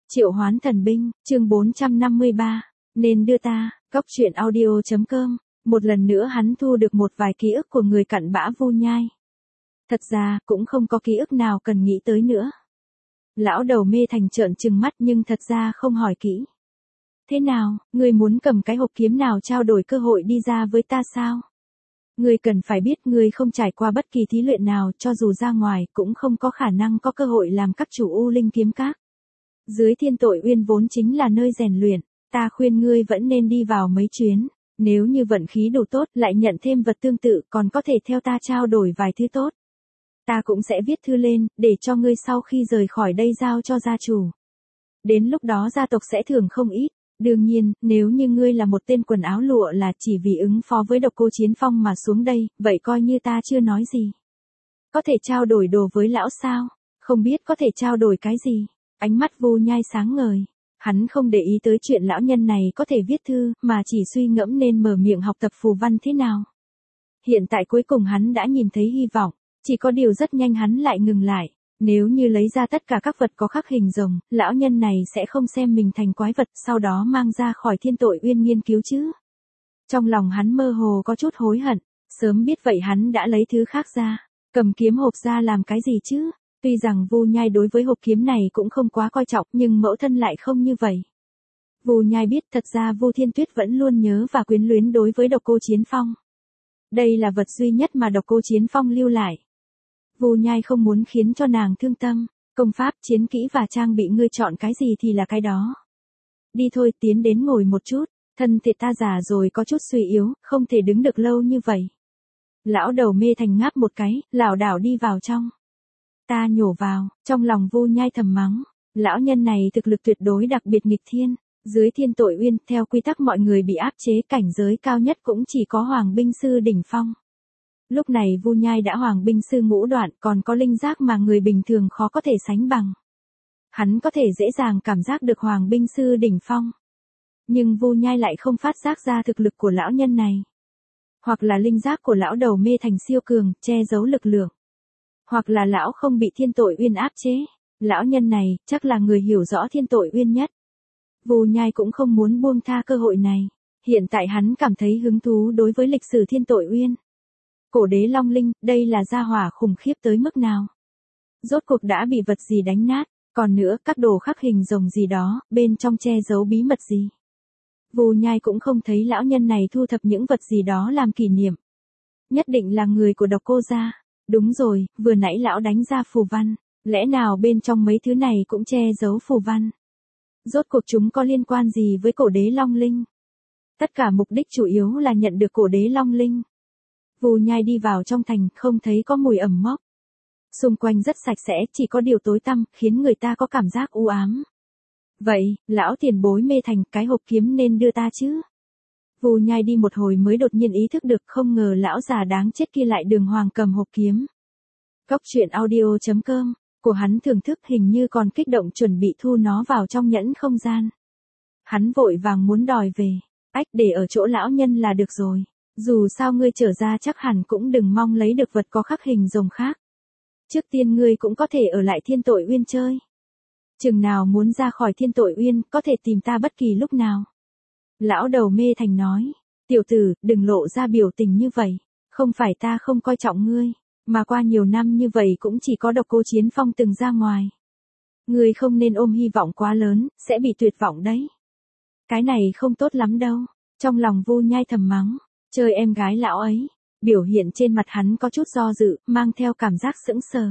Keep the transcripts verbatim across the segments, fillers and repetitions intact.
Triệu Hoán Thần Binh, chương bốn trăm năm mươi ba, nên đưa ta, Cốc Truyện Audio.com, một lần nữa hắn thu được một vài ký ức của người cặn bã Vu Nhai. Thật ra, cũng không có ký ức nào cần nghĩ tới nữa. Lão đầu mê thành trợn trừng mắt nhưng thật ra không hỏi kỹ. Thế nào, ngươi muốn cầm cái hộp kiếm nào trao đổi cơ hội đi ra với ta sao? Ngươi cần phải biết ngươi không trải qua bất kỳ thí luyện nào, cho dù ra ngoài cũng không có khả năng có cơ hội làm các chủ U Linh kiếm các. Dưới Thiên Tội Uyên vốn chính là nơi rèn luyện, ta khuyên ngươi vẫn nên đi vào mấy chuyến, nếu như vận khí đủ tốt lại nhận thêm vật tương tự còn có thể theo ta trao đổi vài thứ tốt. Ta cũng sẽ viết thư lên, để cho ngươi sau khi rời khỏi đây giao cho gia chủ. Đến lúc đó gia tộc sẽ thưởng không ít. Đương nhiên, nếu như ngươi là một tên quần áo lụa là chỉ vì ứng phó với độc cô Chiến Phong mà xuống đây, vậy coi như ta chưa nói gì. Có thể trao đổi đồ với lão sao? Không biết có thể trao đổi cái gì? Ánh mắt Vu Nhai sáng ngời. Hắn không để ý tới chuyện lão nhân này có thể viết thư, mà chỉ suy ngẫm nên mở miệng học tập phù văn thế nào. Hiện tại cuối cùng hắn đã nhìn thấy hy vọng, chỉ có điều rất nhanh hắn lại ngừng lại. Nếu như lấy ra tất cả các vật có khắc hình rồng, lão nhân này sẽ không xem mình thành quái vật, sau đó mang ra khỏi Thiên Tội Uyên nghiên cứu chứ. Trong lòng hắn mơ hồ có chút hối hận, sớm biết vậy hắn đã lấy thứ khác ra, cầm kiếm hộp ra làm cái gì chứ. Tuy rằng Vu Nhai đối với hộp kiếm này cũng không quá coi trọng, nhưng mẫu thân lại không như vậy. Vu Nhai biết thật ra Vu Thiên Tuyết vẫn luôn nhớ và quyến luyến đối với độc cô Chiến Phong. Đây là vật duy nhất mà độc cô Chiến Phong lưu lại. Vu Nhai không muốn khiến cho nàng thương tâm, công pháp, chiến kỹ và trang bị ngươi chọn cái gì thì là cái đó. Đi thôi, tiến đến ngồi một chút, thân thể ta già rồi có chút suy yếu, không thể đứng được lâu như vậy. Lão đầu mê thành ngáp một cái, lảo đảo đi vào trong. Ta nhổ vào, trong lòng Vu Nhai thầm mắng, lão nhân này thực lực tuyệt đối đặc biệt nghịch thiên, dưới Thiên Tội Uyên, theo quy tắc mọi người bị áp chế cảnh giới cao nhất cũng chỉ có Hoàng binh sư đỉnh phong. Lúc này Vu Nhai đã Hoàng binh sư ngũ đoạn, còn có linh giác mà người bình thường khó có thể sánh bằng. Hắn có thể dễ dàng cảm giác được Hoàng binh sư đỉnh phong. Nhưng Vu Nhai lại không phát giác ra thực lực của lão nhân này. Hoặc là linh giác của lão đầu mê thành siêu cường, che giấu lực lượng. Hoặc là lão không bị Thiên Tội Uyên áp chế. Lão nhân này, chắc là người hiểu rõ Thiên Tội Uyên nhất. Vu Nhai cũng không muốn buông tha cơ hội này. Hiện tại hắn cảm thấy hứng thú đối với lịch sử Thiên Tội Uyên. Cổ đế Long Linh, đây là gia hỏa khủng khiếp tới mức nào? Rốt cuộc đã bị vật gì đánh nát, còn nữa các đồ khắc hình rồng gì đó, bên trong che giấu bí mật gì? Vu Nhai cũng không thấy lão nhân này thu thập những vật gì đó làm kỷ niệm. Nhất định là người của độc cô gia. Đúng rồi, vừa nãy lão đánh ra phù văn, lẽ nào bên trong mấy thứ này cũng che giấu phù văn? Rốt cuộc chúng có liên quan gì với cổ đế Long Linh? Tất cả mục đích chủ yếu là nhận được cổ đế Long Linh. Vu Nhai đi vào trong thành, không thấy có mùi ẩm mốc. Xung quanh rất sạch sẽ, chỉ có điều tối tăm, khiến người ta có cảm giác u ám. Vậy, lão tiền bối mê thành, cái hộp kiếm nên đưa ta chứ? Vu Nhai đi một hồi mới đột nhiên ý thức được, không ngờ lão già đáng chết kia lại đường hoàng cầm hộp kiếm. Cốc Truyện Audio.com, của hắn thưởng thức hình như còn kích động chuẩn bị thu nó vào trong nhẫn không gian. Hắn vội vàng muốn đòi về, ách để ở chỗ lão nhân là được rồi. Dù sao ngươi trở ra chắc hẳn cũng đừng mong lấy được vật có khắc hình rồng khác. Trước tiên ngươi cũng có thể ở lại Thiên Tội Uyên chơi. Chừng nào muốn ra khỏi Thiên Tội Uyên, có thể tìm ta bất kỳ lúc nào. Lão đầu mê thành nói, tiểu tử, đừng lộ ra biểu tình như vậy. Không phải ta không coi trọng ngươi, mà qua nhiều năm như vậy cũng chỉ có độc cô Chiến Phong từng ra ngoài. Ngươi không nên ôm hy vọng quá lớn, sẽ bị tuyệt vọng đấy. Cái này không tốt lắm đâu. Trong lòng Vu Nhai thầm mắng. Chơi em gái lão ấy, biểu hiện trên mặt hắn có chút do dự, mang theo cảm giác sững sờ.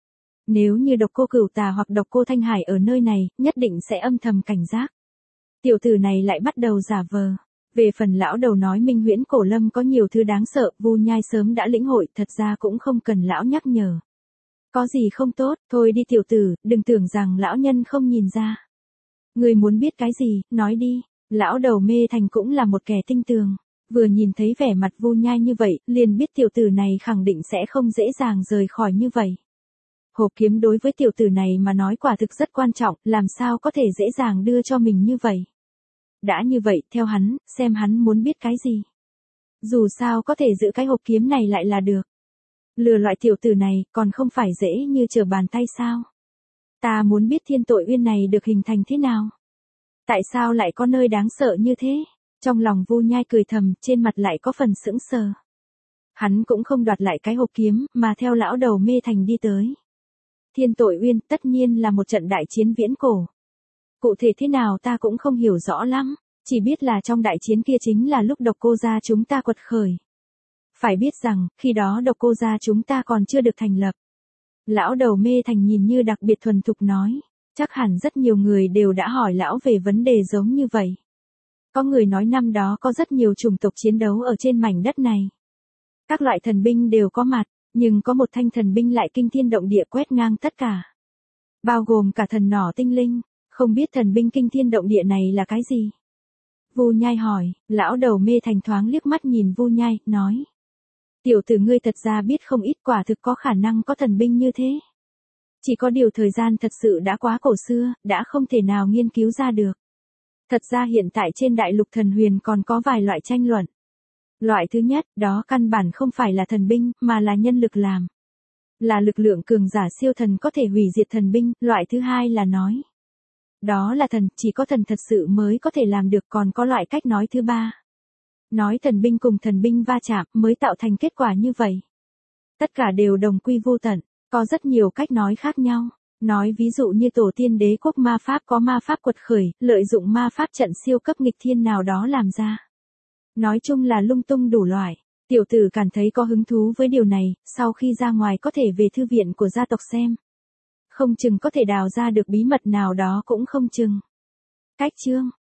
Nếu như độc cô Cửu Tà hoặc độc cô Thanh Hải ở nơi này, nhất định sẽ âm thầm cảnh giác. Tiểu tử này lại bắt đầu giả vờ. Về phần lão đầu nói Minh Huyễn Cổ Lâm có nhiều thứ đáng sợ, Vu Nhai sớm đã lĩnh hội, thật ra cũng không cần lão nhắc nhở. Có gì không tốt, thôi đi tiểu tử, đừng tưởng rằng lão nhân không nhìn ra. Người muốn biết cái gì, nói đi, lão đầu mê thành cũng là một kẻ tinh tường. Vừa nhìn thấy vẻ mặt Vu Nhai như vậy, liền biết tiểu tử này khẳng định sẽ không dễ dàng rời khỏi như vậy. Hộp kiếm đối với tiểu tử này mà nói quả thực rất quan trọng, làm sao có thể dễ dàng đưa cho mình như vậy. Đã như vậy, theo hắn, xem hắn muốn biết cái gì. Dù sao có thể giữ cái hộp kiếm này lại là được. Lừa loại tiểu tử này, còn không phải dễ như trở bàn tay sao. Ta muốn biết Thiên Tội Uyên này được hình thành thế nào? Tại sao lại có nơi đáng sợ như thế? Trong lòng Vu Nhai cười thầm, trên mặt lại có phần sững sờ. Hắn cũng không đoạt lại cái hộp kiếm, mà theo lão đầu Mê Thành đi tới. Thiên Tội Uyên tất nhiên là một trận đại chiến viễn cổ. Cụ thể thế nào ta cũng không hiểu rõ lắm, chỉ biết là trong đại chiến kia chính là lúc Độc Cô gia chúng ta quật khởi. Phải biết rằng, khi đó Độc Cô gia chúng ta còn chưa được thành lập. Lão đầu Mê Thành nhìn như đặc biệt thuần thục nói, chắc hẳn rất nhiều người đều đã hỏi lão về vấn đề giống như vậy. Có người nói năm đó có rất nhiều chủng tộc chiến đấu ở trên mảnh đất này. Các loại thần binh đều có mặt, nhưng có một thanh thần binh lại kinh thiên động địa quét ngang tất cả. Bao gồm cả thần nỏ tinh linh, không biết thần binh kinh thiên động địa này là cái gì? Vu Nhai hỏi, lão đầu Mê Thành thoáng liếc mắt nhìn Vu Nhai, nói. Tiểu tử ngươi thật ra biết không ít, quả thực có khả năng có thần binh như thế. Chỉ có điều thời gian thật sự đã quá cổ xưa, đã không thể nào nghiên cứu ra được. Thật ra hiện tại trên đại lục thần huyền còn có vài loại tranh luận. Loại thứ nhất, đó căn bản không phải là thần binh, mà là nhân lực làm. Là lực lượng cường giả siêu thần có thể hủy diệt thần binh. Loại thứ hai là nói. Đó là thần, chỉ có thần thật sự mới có thể làm được. Còn có loại cách nói thứ ba. Nói thần binh cùng thần binh va chạm mới tạo thành kết quả như vậy. Tất cả đều đồng quy vô tận, có rất nhiều cách nói khác nhau. Nói ví dụ như tổ tiên đế quốc ma pháp có ma pháp quật khởi, lợi dụng ma pháp trận siêu cấp nghịch thiên nào đó làm ra. Nói chung là lung tung đủ loại. Tiểu tử cảm thấy có hứng thú với điều này, sau khi ra ngoài có thể về thư viện của gia tộc xem. Không chừng có thể đào ra được bí mật nào đó cũng không chừng. Cách chương